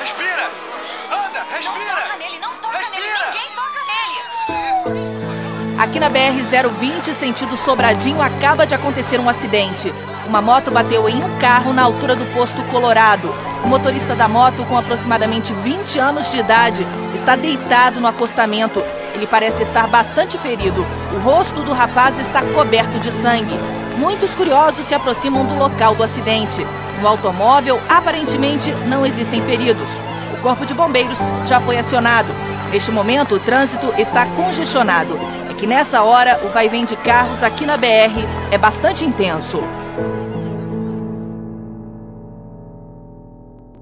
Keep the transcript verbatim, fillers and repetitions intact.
Respira! Anda, respira! Não toca nele, não toca Respira! nele, ninguém toca nele! Aqui na B R zero vinte, sentido Sobradinho, acaba de acontecer um acidente. Uma moto bateu em um carro na altura do posto Colorado. O motorista da moto, com aproximadamente vinte anos de idade, está deitado no acostamento. Ele parece estar bastante ferido. O rosto do rapaz está coberto de sangue. Muitos curiosos se aproximam do local do acidente. No automóvel, aparentemente, não existem feridos. O Corpo de Bombeiros já foi acionado. Neste momento, o trânsito está congestionado. É que nessa hora, o vai-vem de carros aqui na B R é bastante intenso.